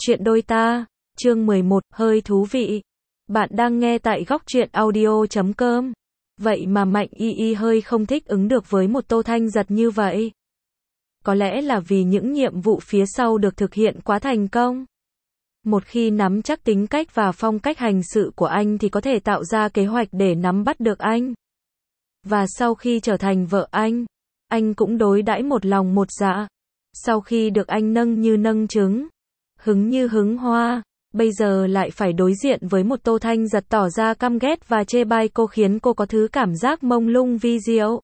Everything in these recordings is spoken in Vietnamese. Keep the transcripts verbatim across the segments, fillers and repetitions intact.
Chuyện đôi ta, chương mười một, hơi thú vị. Bạn đang nghe tại góc truyện audio chấm com. Vậy mà Mạnh Y Y hơi không thích ứng được với một Tô Thanh Giật như vậy. Có lẽ là vì những nhiệm vụ phía sau được thực hiện quá thành công. Một khi nắm chắc tính cách và phong cách hành sự của anh thì có thể tạo ra kế hoạch để nắm bắt được anh. Và sau khi trở thành vợ anh, anh cũng đối đãi một lòng một dạ. Sau khi được anh nâng như nâng trứng, hứng như hứng hoa, bây giờ lại phải đối diện với một Tô Thanh Giật tỏ ra căm ghét và chê bai cô, khiến cô có thứ cảm giác mông lung vi diệu.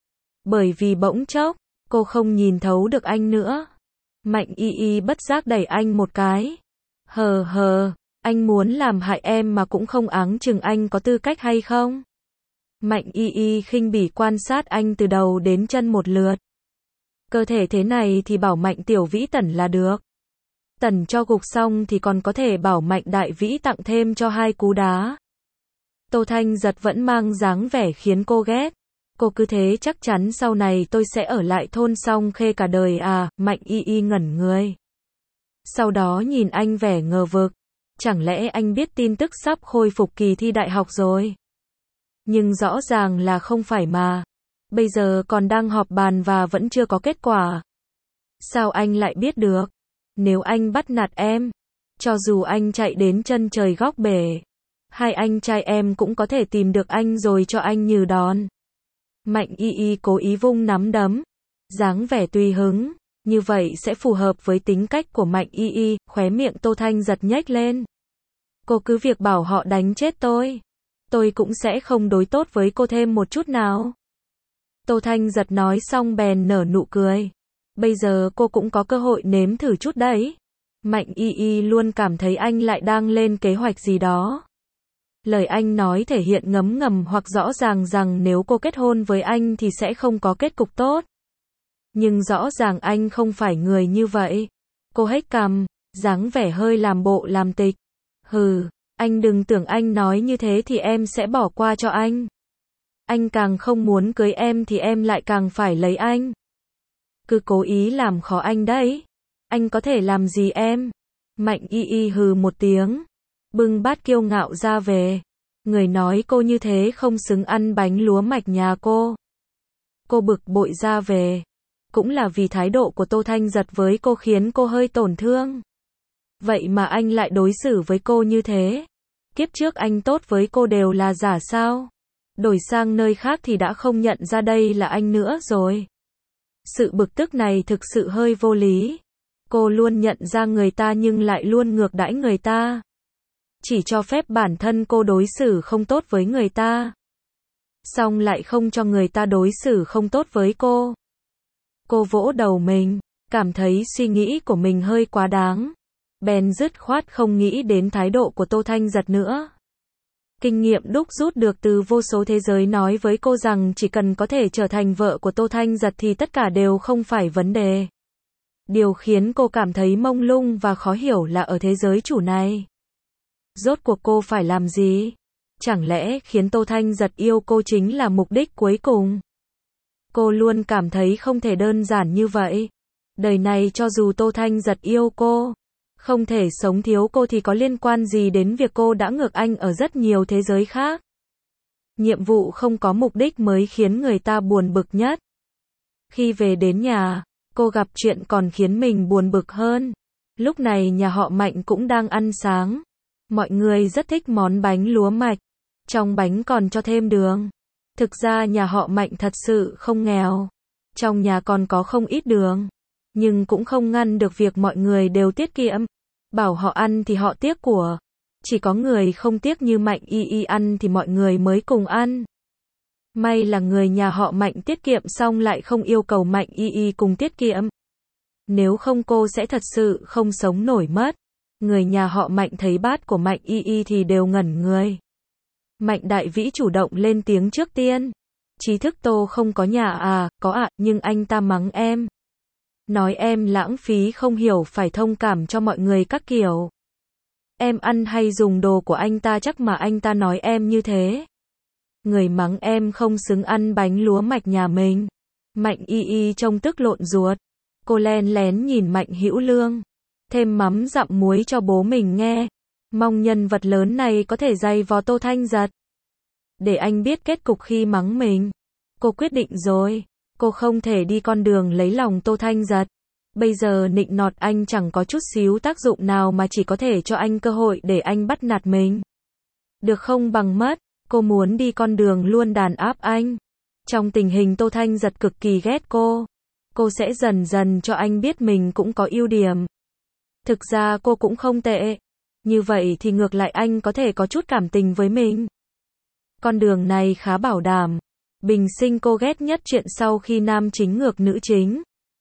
Bởi vì bỗng chốc, cô không nhìn thấu được anh nữa. Mạnh Y Y bất giác đẩy anh một cái. Hờ hờ, anh muốn làm hại em mà cũng không áng chừng anh có tư cách hay không? Mạnh Y Y khinh bỉ quan sát anh từ đầu đến chân một lượt. Cơ thể thế này thì bảo Mạnh Tiểu Vĩ tẩn là được. Tẩn cho gục xong thì còn có thể bảo Mạnh Đại Vĩ tặng thêm cho hai cú đá. Tô Thanh Giật vẫn mang dáng vẻ khiến cô ghét. Cô cứ thế chắc chắn sau này tôi sẽ ở lại thôn Song Khê cả đời à? Mạnh Y Y ngẩn người. Sau đó nhìn anh vẻ ngờ vực. Chẳng lẽ anh biết tin tức sắp khôi phục kỳ thi đại học rồi? Nhưng rõ ràng là không phải mà. Bây giờ còn đang họp bàn và vẫn chưa có kết quả. Sao anh lại biết được? Nếu anh bắt nạt em, cho dù anh chạy đến chân trời góc bể, hai anh trai em cũng có thể tìm được anh rồi cho anh nhừ đòn. Mạnh Y Y cố ý vung nắm đấm, dáng vẻ tùy hứng, như vậy sẽ phù hợp với tính cách của Mạnh Y Y. Khóe miệng Tô Thanh Giật nhếch lên. Cô cứ việc bảo họ đánh chết tôi, tôi cũng sẽ không đối tốt với cô thêm một chút nào. Tô Thanh Giật nói xong bèn nở nụ cười. Bây giờ cô cũng có cơ hội nếm thử chút đấy. Mạnh Y Y luôn cảm thấy anh lại đang lên kế hoạch gì đó. Lời anh nói thể hiện ngấm ngầm hoặc rõ ràng rằng nếu cô kết hôn với anh thì sẽ không có kết cục tốt. Nhưng rõ ràng anh không phải người như vậy. Cô hếch cằm, dáng vẻ hơi làm bộ làm tịch. Hừ, anh đừng tưởng anh nói như thế thì em sẽ bỏ qua cho anh. Anh càng không muốn cưới em thì em lại càng phải lấy anh. Cứ cố ý làm khó anh đấy. Anh có thể làm gì em? Mạnh Y Y hừ một tiếng, bưng bát kiêu ngạo ra về. Người nói cô như thế không xứng ăn bánh lúa mạch nhà cô. Cô bực bội ra về. Cũng là vì thái độ của Tô Thanh Giật với cô khiến cô hơi tổn thương. Vậy mà anh lại đối xử với cô như thế. Kiếp trước anh tốt với cô đều là giả sao? Đổi sang nơi khác thì đã không nhận ra đây là anh nữa rồi. Sự bực tức này thực sự hơi vô lý. Cô luôn nhận ra người ta nhưng lại luôn ngược đãi người ta. Chỉ cho phép bản thân cô đối xử không tốt với người ta, xong lại không cho người ta đối xử không tốt với cô. Cô vỗ đầu mình, cảm thấy suy nghĩ của mình hơi quá đáng. Bèn dứt khoát không nghĩ đến thái độ của Tô Thanh Giật nữa. Kinh nghiệm đúc rút được từ vô số thế giới nói với cô rằng chỉ cần có thể trở thành vợ của Tô Thanh Giật thì tất cả đều không phải vấn đề. Điều khiến cô cảm thấy mông lung và khó hiểu là ở thế giới chủ này, rốt cuộc cô phải làm gì? Chẳng lẽ khiến Tô Thanh Giật yêu cô chính là mục đích cuối cùng? Cô luôn cảm thấy không thể đơn giản như vậy. Đời này cho dù Tô Thanh Giật yêu cô, không thể sống thiếu cô thì có liên quan gì đến việc cô đã ngược anh ở rất nhiều thế giới khác? Nhiệm vụ không có mục đích mới khiến người ta buồn bực nhất. Khi về đến nhà, cô gặp chuyện còn khiến mình buồn bực hơn. Lúc này nhà họ Mạnh cũng đang ăn sáng. Mọi người rất thích món bánh lúa mạch. Trong bánh còn cho thêm đường. Thực ra nhà họ Mạnh thật sự không nghèo. Trong nhà còn có không ít đường. Nhưng cũng không ngăn được việc mọi người đều tiết kiệm. Bảo họ ăn thì họ tiếc của. Chỉ có người không tiếc như Mạnh Y Y ăn thì mọi người mới cùng ăn. May là người nhà họ Mạnh tiết kiệm xong lại không yêu cầu Mạnh Y Y cùng tiết kiệm. Nếu không cô sẽ thật sự không sống nổi mất. Người nhà họ Mạnh thấy bát của Mạnh Y Y thì đều ngẩn người. Mạnh Đại Vĩ chủ động lên tiếng trước tiên. Trí thức Tô không có nhà à? Có ạ, à, nhưng anh ta mắng em. Nói em lãng phí không hiểu phải thông cảm cho mọi người các kiểu. Em ăn hay dùng đồ của anh ta chắc mà anh ta nói em như thế. Người mắng em không xứng ăn bánh lúa mạch nhà mình. Mạnh Y Y trông tức lộn ruột. Cô len lén nhìn Mạnh Hữu Lương. thêm mắm dặm muối cho bố mình nghe. Mong nhân vật lớn này có thể giày vò Tô Thanh Giật. Để anh biết kết cục khi mắng mình. Cô quyết định rồi. Cô không thể đi con đường lấy lòng Tô Thanh Giật. Bây giờ nịnh nọt anh chẳng có chút xíu tác dụng nào mà chỉ có thể cho anh cơ hội để anh bắt nạt mình. Được không bằng mất. Cô muốn đi con đường luôn đàn áp anh. Trong tình hình Tô Thanh Giật cực kỳ ghét cô. Cô sẽ dần dần cho anh biết mình cũng có ưu điểm. Thực ra cô cũng không tệ. Như vậy thì ngược lại anh có thể có chút cảm tình với mình. Con đường này khá bảo đảm. Bình sinh cô ghét nhất chuyện sau khi nam chính ngược nữ chính.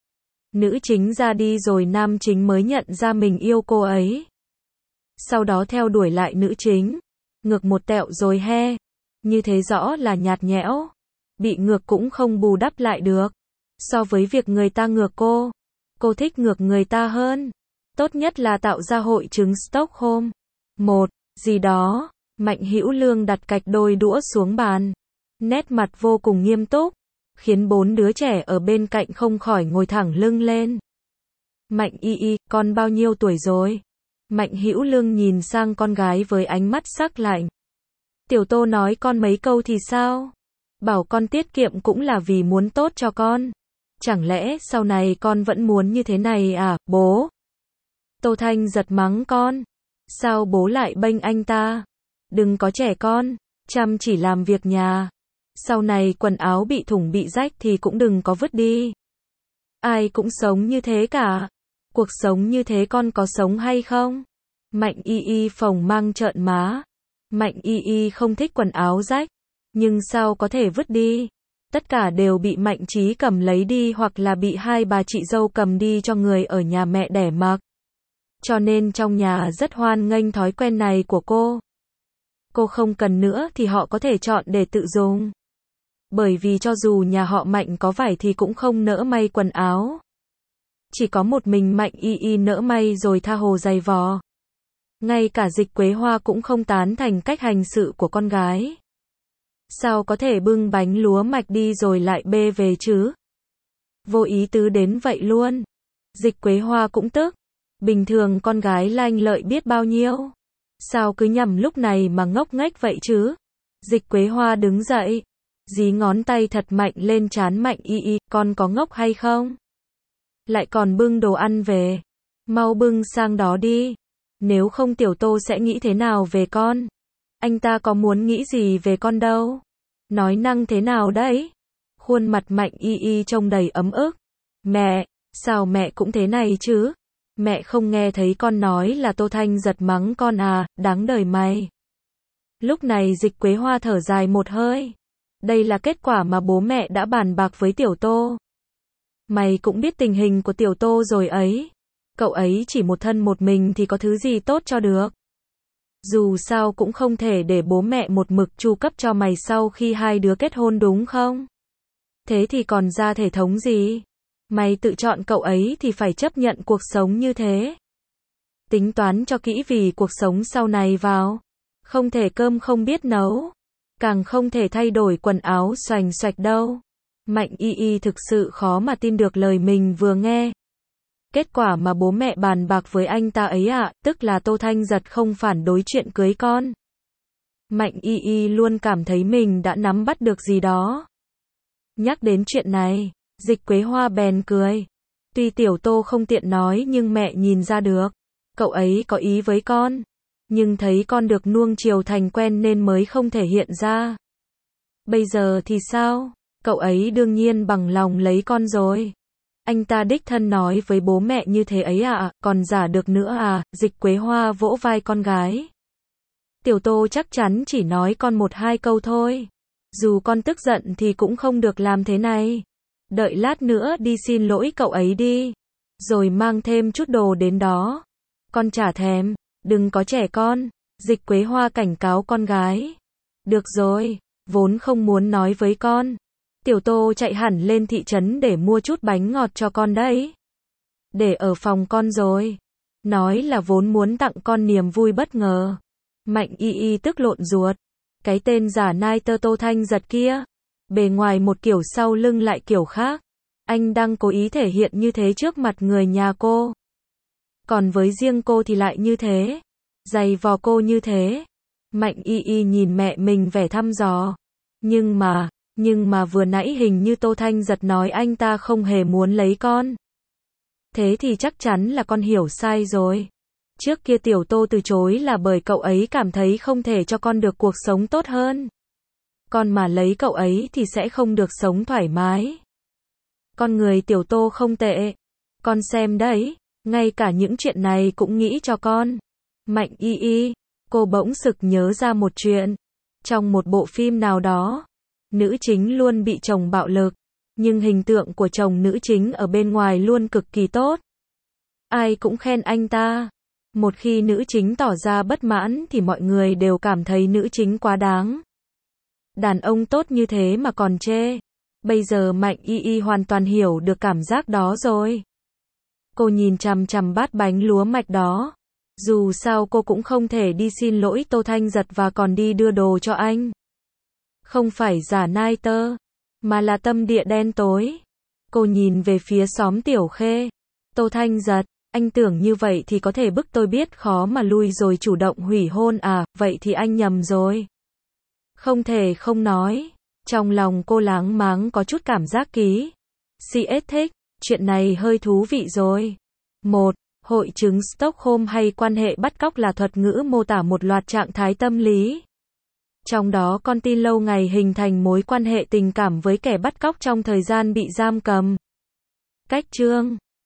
Nữ chính ra đi rồi nam chính mới nhận ra mình yêu cô ấy. Sau đó theo đuổi lại nữ chính. Ngược một tẹo rồi he. Như thế rõ là nhạt nhẽo. Bị ngược cũng không bù đắp lại được. So với việc người ta ngược cô, cô thích ngược người ta hơn. Tốt nhất là tạo ra hội chứng Stockholm. Một, gì đó. Mạnh Hữu Lương đặt cạch đôi đũa xuống bàn. Nét mặt vô cùng nghiêm túc. Khiến bốn đứa trẻ ở bên cạnh không khỏi ngồi thẳng lưng lên. Mạnh Y Y, con bao nhiêu tuổi rồi? Mạnh Hữu Lương nhìn sang con gái với ánh mắt sắc lạnh. Tiểu Tô nói con mấy câu thì sao? Bảo con tiết kiệm cũng là vì muốn tốt cho con. Chẳng lẽ sau này con vẫn muốn như thế này à, bố? Tô Thanh Giật mắng con. Sao bố lại bênh anh ta? Đừng có trẻ con, chăm chỉ làm việc nhà. Sau này quần áo bị thủng bị rách thì cũng đừng có vứt đi. Ai cũng sống như thế cả. Cuộc sống như thế con có sống hay không? Mạnh Y Y phồng mang trợn má. Mạnh Y Y không thích quần áo rách. Nhưng sao có thể vứt đi? Tất cả đều bị Mạnh Trí cầm lấy đi hoặc là bị hai bà chị dâu cầm đi cho người ở nhà mẹ đẻ mặc. Cho nên trong nhà rất hoan nghênh thói quen này của cô. Cô không cần nữa thì họ có thể chọn để tự dùng. Bởi vì cho dù nhà họ Mạnh có vải thì cũng không nỡ may quần áo. Chỉ có một mình Mạnh Y Y nỡ may rồi tha hồ giày vò. Ngay cả Dịch Quế Hoa cũng không tán thành cách hành sự của con gái. Sao có thể bưng bánh lúa mạch đi rồi lại bê về chứ? Vô ý tứ đến vậy luôn. Dịch Quế Hoa cũng tức. Bình thường con gái lanh lợi biết bao nhiêu. Sao cứ nhầm lúc này mà ngốc nghếch vậy chứ? Dịch Quế Hoa đứng dậy. Dí ngón tay thật mạnh lên trán Mạnh Y Y. Con có ngốc hay không? Lại còn bưng đồ ăn về. Mau bưng sang đó đi. Nếu không Tiểu Tô sẽ nghĩ thế nào về con? Anh ta có muốn nghĩ gì về con đâu. Nói năng thế nào đấy? Khuôn mặt Mạnh Y Y trông đầy ấm ức. Mẹ, sao mẹ cũng thế này chứ? Mẹ không nghe thấy con nói là Tô Thanh Giật mắng con à, đáng đời mày. Lúc này Dịch Quế Hoa thở dài một hơi. Đây là kết quả mà bố mẹ đã bàn bạc với Tiểu Tô. Mày cũng biết tình hình của Tiểu Tô rồi ấy. Cậu ấy chỉ một thân một mình thì có thứ gì tốt cho được. Dù sao cũng không thể để bố mẹ một mực chu cấp cho mày sau khi hai đứa kết hôn đúng không? Thế thì còn ra thể thống gì? Mày tự chọn cậu ấy thì phải chấp nhận cuộc sống như thế. Tính toán cho kỹ vì cuộc sống sau này vào. Không thể cơm không biết nấu. Càng không thể thay đổi quần áo xoành xoạch đâu. Mạnh Y Y thực sự khó mà tin được lời mình vừa nghe. Kết quả mà bố mẹ bàn bạc với anh ta ấy ạ, à, tức là Tô Thanh Giật không phản đối chuyện cưới con. Mạnh Y Y luôn cảm thấy mình đã nắm bắt được gì đó. Nhắc đến chuyện này, Dịch Quế Hoa bèn cười. Tuy Tiểu Tô không tiện nói nhưng mẹ nhìn ra được. Cậu ấy có ý với con. Nhưng thấy con được nuông chiều thành quen nên mới không thể hiện ra. Bây giờ thì sao? Cậu ấy đương nhiên bằng lòng lấy con rồi. Anh ta đích thân nói với bố mẹ như thế ấy à, còn giả được nữa à? Dịch Quế Hoa vỗ vai con gái. Tiểu Tô chắc chắn chỉ nói con một hai câu thôi. Dù con tức giận thì cũng không được làm thế này. Đợi lát nữa đi xin lỗi cậu ấy đi. Rồi mang thêm chút đồ đến đó. Con chả thèm, đừng có trẻ con. Dịch Quế Hoa cảnh cáo con gái. Được rồi, vốn không muốn nói với con. Tiểu Tô chạy hẳn lên thị trấn để mua chút bánh ngọt cho con đấy. Để ở phòng con rồi. Nói là vốn muốn tặng con niềm vui bất ngờ. Mạnh Y Y tức lộn ruột. Cái tên giả nai tơ Tô Thanh Giật kia. Bề ngoài một kiểu sau lưng lại kiểu khác. Anh đang cố ý thể hiện như thế trước mặt người nhà cô. Còn với riêng cô thì lại như thế. Giày vò cô như thế. Mạnh y y nhìn mẹ mình vẻ thăm dò. Nhưng mà, nhưng mà vừa nãy hình như Tô Thanh Giật nói anh ta không hề muốn lấy con. Thế thì chắc chắn là con hiểu sai rồi. Trước kia tiểu Tô từ chối là bởi cậu ấy cảm thấy không thể cho con được cuộc sống tốt hơn. Con mà lấy cậu ấy thì sẽ không được sống thoải mái. Con người tiểu Tô không tệ. Con xem đấy, ngay cả những chuyện này cũng nghĩ cho con. Mạnh y y, cô bỗng sực nhớ ra một chuyện. Trong một bộ phim nào đó, nữ chính luôn bị chồng bạo lực, nhưng hình tượng của chồng nữ chính ở bên ngoài luôn cực kỳ tốt. Ai cũng khen anh ta. Một khi nữ chính tỏ ra bất mãn thì mọi người đều cảm thấy nữ chính quá đáng. Đàn ông tốt như thế mà còn chê. Bây giờ Mạnh y y hoàn toàn hiểu được cảm giác đó rồi. Cô nhìn chằm chằm bát bánh lúa mạch đó. Dù sao cô cũng không thể đi xin lỗi Tô Thanh Giật và còn đi đưa đồ cho anh. Không phải giả nai tơ, mà là tâm địa đen tối. Cô nhìn về phía xóm Tiểu Khê. Tô Thanh Giật, anh tưởng như vậy thì có thể bức tôi biết khó mà lui rồi chủ động hủy hôn à, vậy thì anh nhầm rồi. Không thể không nói. Trong lòng cô láng máng có chút cảm giác ký. xê ét thích, chuyện này hơi thú vị rồi. một. Hội chứng Stockholm hay quan hệ bắt cóc là thuật ngữ mô tả một loạt trạng thái tâm lý. Trong đó con tin lâu ngày hình thành mối quan hệ tình cảm với kẻ bắt cóc trong thời gian bị giam cầm. Cách chương